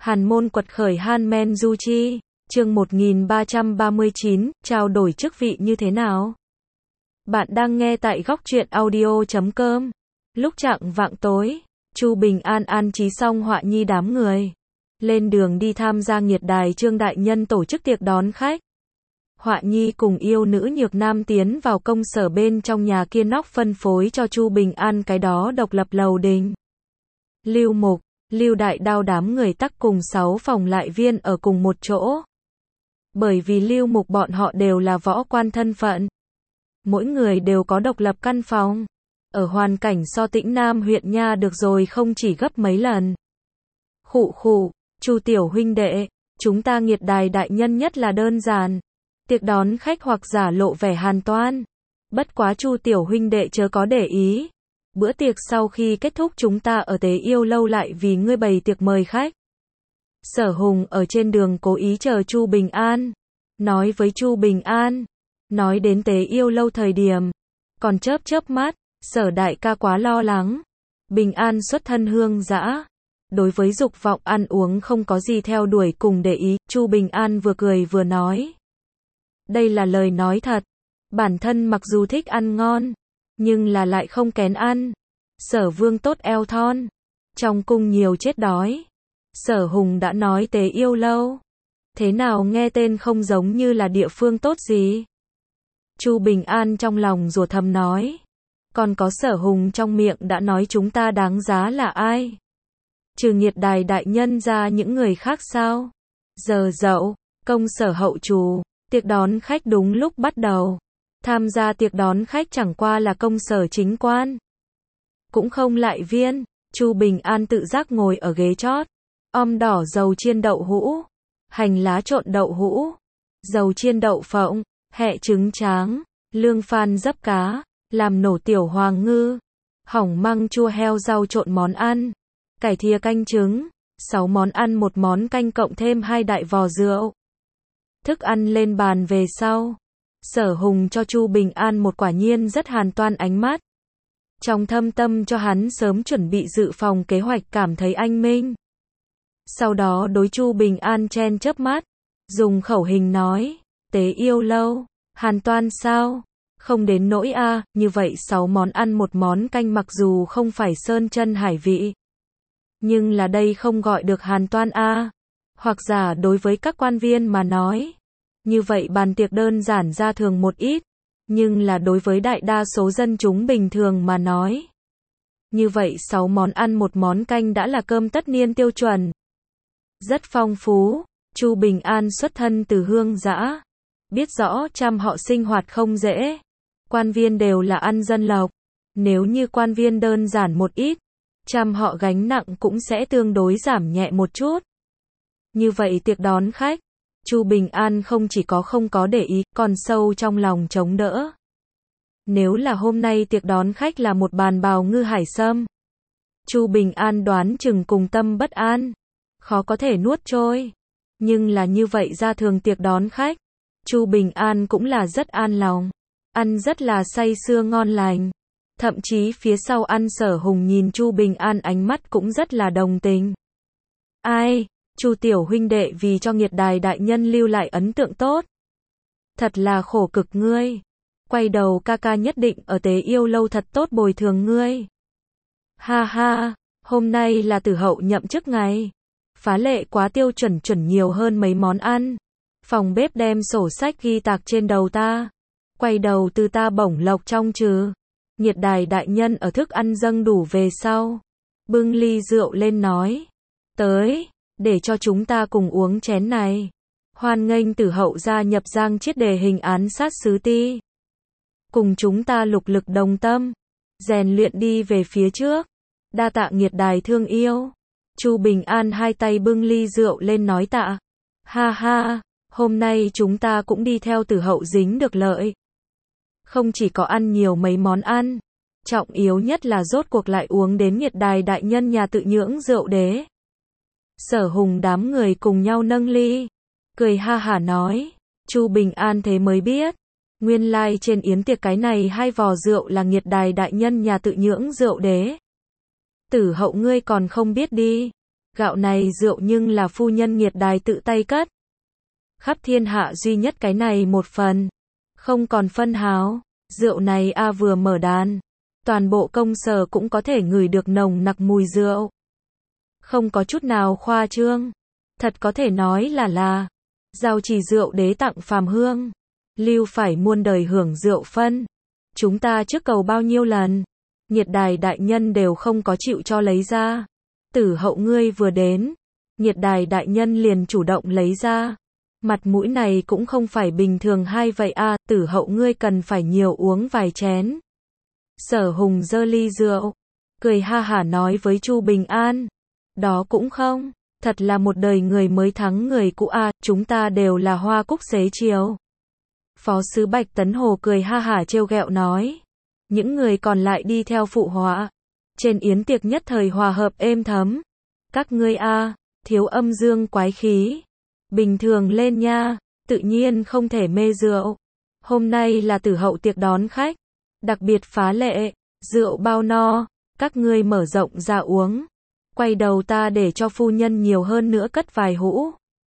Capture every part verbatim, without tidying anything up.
Hàn môn quật khởi Han Men Du Chi, chương một nghìn ba trăm ba mươi chín, trao đổi chức vị như thế nào? Bạn đang nghe tại góc truyện audio chấm com. Lúc chạng vạng tối, Chu Bình An an trí xong họa nhi đám người. Lên đường đi tham gia nghiệt đài Trương Đại Nhân tổ chức tiệc đón khách. Họa nhi cùng yêu nữ Nhược Nam tiến vào công sở bên trong nhà kia nóc phân phối cho Chu Bình An cái đó độc lập lầu đình. Lưu Mục, Lưu Đại Đao đám người tắc cùng sáu phòng lại viên ở cùng một chỗ. Bởi vì Lưu Mục bọn họ đều là võ quan thân phận. Mỗi người đều có độc lập căn phòng. Ở hoàn cảnh so Tĩnh Nam huyện nha được rồi không chỉ gấp mấy lần. Khụ khụ, Chu tiểu huynh đệ, chúng ta nghiệt đài đại nhân nhất là đơn giản. Tiệc đón khách hoặc giả lộ vẻ hàn toan. Bất quá Chu tiểu huynh đệ chớ có để ý. Bữa tiệc sau khi kết thúc chúng ta ở Tế Yêu lâu lại vì ngươi bày tiệc mời khách. Sở Hùng ở trên đường cố ý chờ Chu Bình An. Nói với Chu Bình An. Nói đến Tế Yêu lâu thời điểm. Còn chớp chớp mắt, Sở đại ca quá lo lắng. Bình An xuất thân hương dã. Đối với dục vọng ăn uống không có gì theo đuổi cùng để ý. Chu Bình An vừa cười vừa nói. Đây là lời nói thật. Bản thân mặc dù thích ăn ngon. Nhưng là lại không kén ăn. Sở vương tốt eo thon. Trong cung nhiều chết đói. Sở Hùng đã nói Tế Yêu lâu. Thế nào nghe tên không giống như là địa phương tốt gì. Chu Bình An trong lòng rủa thầm nói. Còn có Sở Hùng trong miệng đã nói chúng ta đáng giá là ai. Trừ nghiệt đài đại nhân ra những người khác sao. Giờ dậu, công sở hậu trù. Tiệc đón khách đúng lúc bắt đầu. Tham gia tiệc đón khách chẳng qua là công sở chính quan. Cũng không lại viên. Chu Bình An tự giác ngồi ở ghế chót. Om đỏ dầu chiên đậu hũ. Hành lá trộn đậu hũ. Dầu chiên đậu phộng. Hẹ trứng tráng. Lương phan dấp cá. Làm nổ tiểu hoàng ngư. Hỏng măng chua heo rau trộn món ăn. Cải thìa canh trứng. Sáu món ăn một món canh cộng thêm hai đại vò rượu. Thức ăn lên bàn về sau. Sở Hùng cho Chu Bình An một quả nhiên rất hàn toan ánh mắt. Trong thâm tâm cho hắn sớm chuẩn bị dự phòng kế hoạch cảm thấy anh minh. Sau đó đối Chu Bình An chen chớp mắt. Dùng khẩu hình nói. Tế Yêu lâu. Hàn toan sao? Không đến nỗi a, à, như vậy sáu món ăn một món canh mặc dù không phải sơn chân hải vị. Nhưng là đây không gọi được hàn toan a. À. Hoặc giả đối với các quan viên mà nói. Như vậy bàn tiệc đơn giản ra thường một ít. Nhưng là đối với đại đa số dân chúng bình thường mà nói. Như vậy sáu món ăn một món canh đã là cơm tất niên tiêu chuẩn. Rất phong phú. Chu Bình An xuất thân từ hương dã. Biết rõ trăm họ sinh hoạt không dễ. Quan viên đều là ăn dân lộc. Nếu như quan viên đơn giản một ít. Trăm họ gánh nặng cũng sẽ tương đối giảm nhẹ một chút. Như vậy tiệc đón khách. Chu Bình An không chỉ có không có để ý, còn sâu trong lòng chống đỡ. Nếu là hôm nay tiệc đón khách là một bàn bào ngư hải sâm. Chu Bình An đoán chừng cùng tâm bất an. Khó có thể nuốt trôi. Nhưng là như vậy ra thường tiệc đón khách. Chu Bình An cũng là rất an lòng. Ăn rất là say sưa ngon lành. Thậm chí phía sau ăn Sở Hùng nhìn Chu Bình An ánh mắt cũng rất là đồng tình. Ai? Chu tiểu huynh đệ vì cho nghiệt đài đại nhân lưu lại ấn tượng tốt. Thật là khổ cực ngươi. Quay đầu ca ca nhất định ở Tế Yêu lâu thật tốt bồi thường ngươi. Ha ha, hôm nay là tử hậu nhậm chức ngày. Phá lệ quá tiêu chuẩn chuẩn nhiều hơn mấy món ăn. Phòng bếp đem sổ sách ghi tạc trên đầu ta. Quay đầu từ ta bổng lộc trong trừ. Nghiệt đài đại nhân ở thức ăn dâng đủ về sau. Bưng ly rượu lên nói. Tới. Để cho chúng ta cùng uống chén này. Hoan nghênh tử hậu gia nhập Giang Chiết đề hình án sát sứ ti. Cùng chúng ta lục lực đồng tâm. Rèn luyện đi về phía trước. Đa tạ nghiệt đài thương yêu. Chu Bình An hai tay bưng ly rượu lên nói tạ. Ha ha, hôm nay chúng ta cũng đi theo tử hậu dính được lợi. Không chỉ có ăn nhiều mấy món ăn. Trọng yếu nhất là rốt cuộc lại uống đến nghiệt đài đại nhân nhà tự nhưỡng rượu đế. Sở Hùng đám người cùng nhau nâng ly. Cười ha hả nói. Chu Bình An thế mới biết. Nguyên lai like trên yến tiệc cái này hai vò rượu là nghiệt đài đại nhân nhà tự nhưỡng rượu đế. Tử hậu ngươi còn không biết đi. Gạo này rượu nhưng là phu nhân Nghiệt Đài tự tay cất. Khắp thiên hạ duy nhất cái này một phần. Không còn phân háo. Rượu này a vừa mở đàn. Toàn bộ công sở cũng có thể ngửi được nồng nặc mùi rượu. Không có chút nào khoa trương. Thật có thể nói là là. Giao trì rượu đế tặng phàm hương. Lưu phải muôn đời hưởng rượu phân. Chúng ta trước cầu bao nhiêu lần. Nghiệt Đài đại nhân đều không có chịu cho lấy ra. Tử hậu ngươi vừa đến. Nghiệt Đài đại nhân liền chủ động lấy ra. Mặt mũi này cũng không phải bình thường hay vậy a, Tử hậu ngươi cần phải nhiều uống vài chén. Sở Hùng giơ ly rượu, cười ha hả nói với Chu Bình An. Đó cũng không, thật là một đời người mới thắng người cũ a, chúng ta đều là hoa cúc xế chiều. Phó sứ Bạch Tấn Hồ cười ha hả trêu ghẹo nói. Những người còn lại đi theo phụ họa. Trên yến tiệc nhất thời hòa hợp êm thấm. Các ngươi a, thiếu âm dương quái khí. Bình thường lên nha, tự nhiên không thể mê rượu. Hôm nay là Tử hậu tiệc đón khách. Đặc biệt phá lệ, rượu bao no, các ngươi mở rộng ra uống. Quay đầu ta để cho phu nhân nhiều hơn nữa cất vài hũ.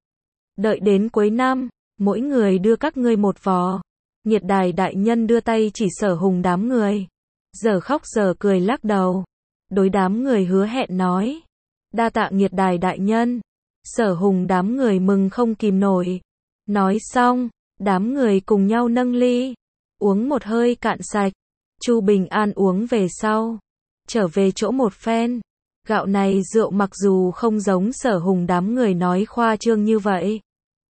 Đợi đến cuối năm, mỗi người đưa các ngươi một vò. Nghiệt Đài đại nhân đưa tay chỉ Sở Hùng đám người. Giờ khóc giờ cười lắc đầu. Đối đám người hứa hẹn nói. Đa tạ Nghiệt Đài đại nhân. Sở Hùng đám người mừng không kìm nổi. Nói xong, đám người cùng nhau nâng ly. Uống một hơi cạn sạch. Chu Bình An uống về sau. Trở về chỗ một phen. Gạo này rượu mặc dù không giống Sở Hùng đám người nói khoa trương như vậy.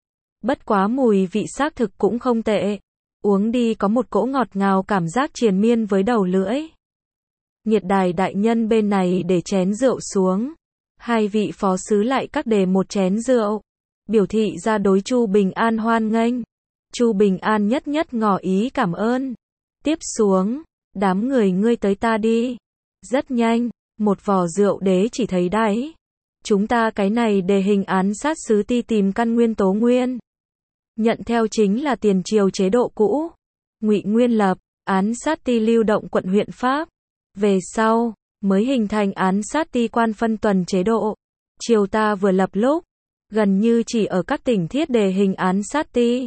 Bất quá mùi vị xác thực cũng không tệ. Uống đi có một cỗ ngọt ngào cảm giác triền miên với đầu lưỡi. Nghiệt Đài đại nhân bên này để chén rượu xuống. Hai vị phó sứ lại các đề một chén rượu. Biểu thị ra đối Chu Bình An hoan nghênh. Chu Bình An nhất nhất ngỏ ý cảm ơn. Tiếp xuống, đám người ngươi tới ta đi. Rất nhanh, một vò rượu đế chỉ thấy đáy. Chúng ta cái này đề hình án sát sứ ti tìm căn nguyên tố nguyên. Nhận theo chính là tiền triều chế độ cũ. Ngụy Nguyên lập, án sát ti lưu động quận huyện Pháp. Về sau, mới hình thành án sát ti quan phân tuần chế độ. Triều ta vừa lập lúc, gần như chỉ ở các tỉnh thiết đề hình án sát ti.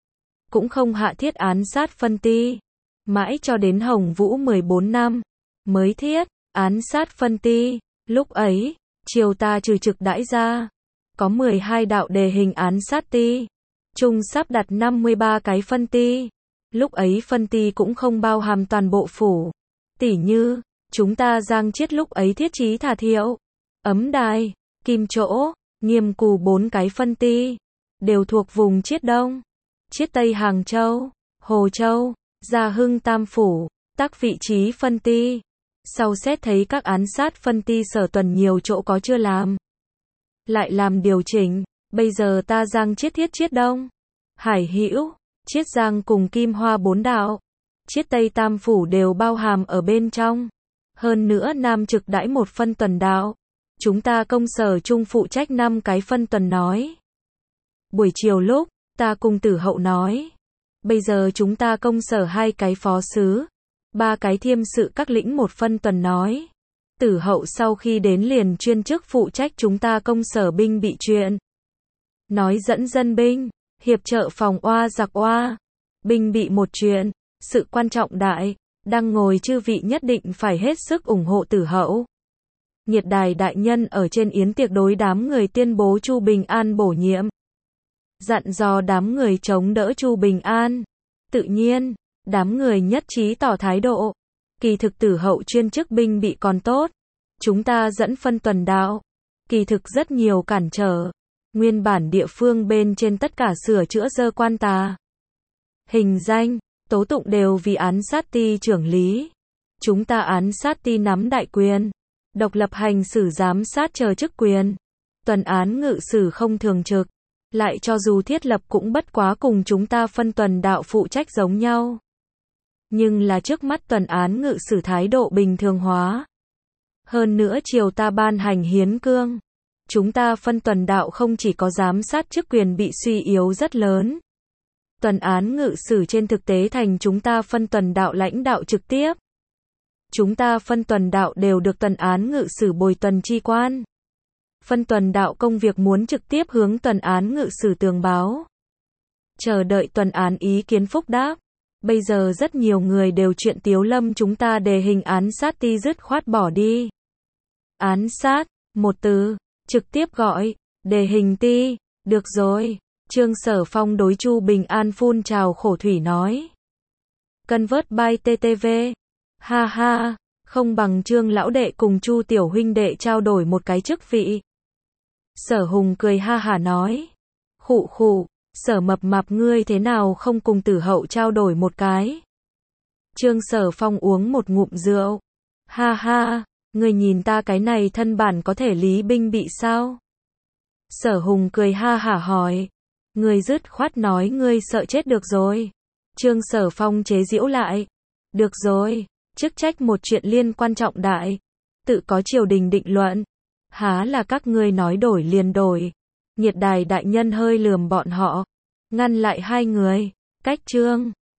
Cũng không hạ thiết án sát phân ti. Mãi cho đến Hồng Vũ mười bốn năm, mới thiết, án sát phân ti. Lúc ấy, triều ta trừ trực đãi ra. Có mười hai đạo đề hình án sát ti. Chung sắp đặt năm mươi ba cái phân ti. Lúc ấy phân ti cũng không bao hàm toàn bộ phủ. Tỉ như, chúng ta Giang Chiết lúc ấy thiết trí Thà Thiệu, Ấm Đài, Kim Chỗ, Nghiêm Cù bốn cái phân ti. Đều thuộc vùng Chiết Đông, Chiết Tây Hàng Châu, Hồ Châu, Gia Hưng Tam Phủ, tác vị trí phân ti. Sau xét thấy các án sát phân ti sở tuần nhiều chỗ có chưa làm. Lại làm điều chỉnh, bây giờ ta Giang Chiết thiết Chiết Đông, Hải Hữu, Chiết Giang cùng Kim Hoa bốn đạo. Chiết Tây Tam Phủ đều bao hàm ở bên trong. Hơn nữa Nam trực đãi một phân tuần đạo. Chúng ta công sở chung phụ trách năm cái phân tuần nói. Buổi chiều lúc, ta cùng Tử hậu nói. Bây giờ chúng ta công sở hai cái phó sứ. Ba cái thiêm sự các lĩnh một phân tuần nói. Tử hậu sau khi đến liền chuyên chức phụ trách chúng ta công sở binh bị chuyện. Nói dẫn dân binh, hiệp trợ phòng oa giặc oa. Binh bị một chuyện, sự quan trọng đại, đang ngồi chư vị nhất định phải hết sức ủng hộ Tử hậu. Nghiệt Đài đại nhân ở trên yến tiệc đối đám người tuyên bố Chu Bình An bổ nhiệm. Dặn dò đám người chống đỡ Chu Bình An. Tự nhiên, đám người nhất trí tỏ thái độ. Kỳ thực Tử hậu chuyên chức binh bị còn tốt. Chúng ta dẫn phân tuần đạo. Kỳ thực rất nhiều cản trở. Nguyên bản địa phương bên trên tất cả sửa chữa dơ quan tà. Hình danh, tố tụng đều vì án sát ti trưởng lý. Chúng ta án sát ti nắm đại quyền. Độc lập hành xử giám sát chờ chức quyền. Tuần án ngự sử không thường trực. Lại cho dù thiết lập cũng bất quá cùng chúng ta phân tuần đạo phụ trách giống nhau. Nhưng là trước mắt tuần án ngự sử thái độ bình thường hóa. Hơn nữa triều ta ban hành hiến cương. Chúng ta phân tuần đạo không chỉ có giám sát chức quyền bị suy yếu rất lớn. Tuần án ngự sử trên thực tế thành chúng ta phân tuần đạo lãnh đạo trực tiếp. Chúng ta phân tuần đạo đều được tuần án ngự sử bồi tuần chi quan. phân tuần đạo công việc muốn trực tiếp hướng tuần án ngự sử tường báo. Chờ đợi tuần án ý kiến phúc đáp. Bây giờ rất nhiều người đều chuyện Tiếu Lâm chúng ta đề hình án sát ti dứt khoát bỏ đi. Án sát, một từ, trực tiếp gọi, đề hình ti, được rồi. Trương Sở Phong đối Chu Bình An phun trào khổ thủy nói. Convert by tê tê vê. Ha ha, không bằng Trương lão đệ cùng Chu tiểu huynh đệ trao đổi một cái chức vị. Sở Hùng cười ha hả nói. Khụ khụ, Sở Mập Mạp ngươi thế nào không cùng Tử Hậu trao đổi một cái. Trương Sở Phong uống một ngụm rượu. Ha ha, ngươi nhìn ta cái này thân bản có thể lý binh bị sao? Sở Hùng cười ha hả hỏi. Ngươi dứt khoát nói ngươi sợ chết được rồi. Trương Sở Phong chế giễu lại. Được rồi, chức trách một chuyện liên quan trọng đại. Tự có triều đình định luận. Há là các ngươi nói đổi liền đổi. Nhiệt Đài đại nhân hơi lườm bọn họ. Ngăn lại hai người. Cách Trương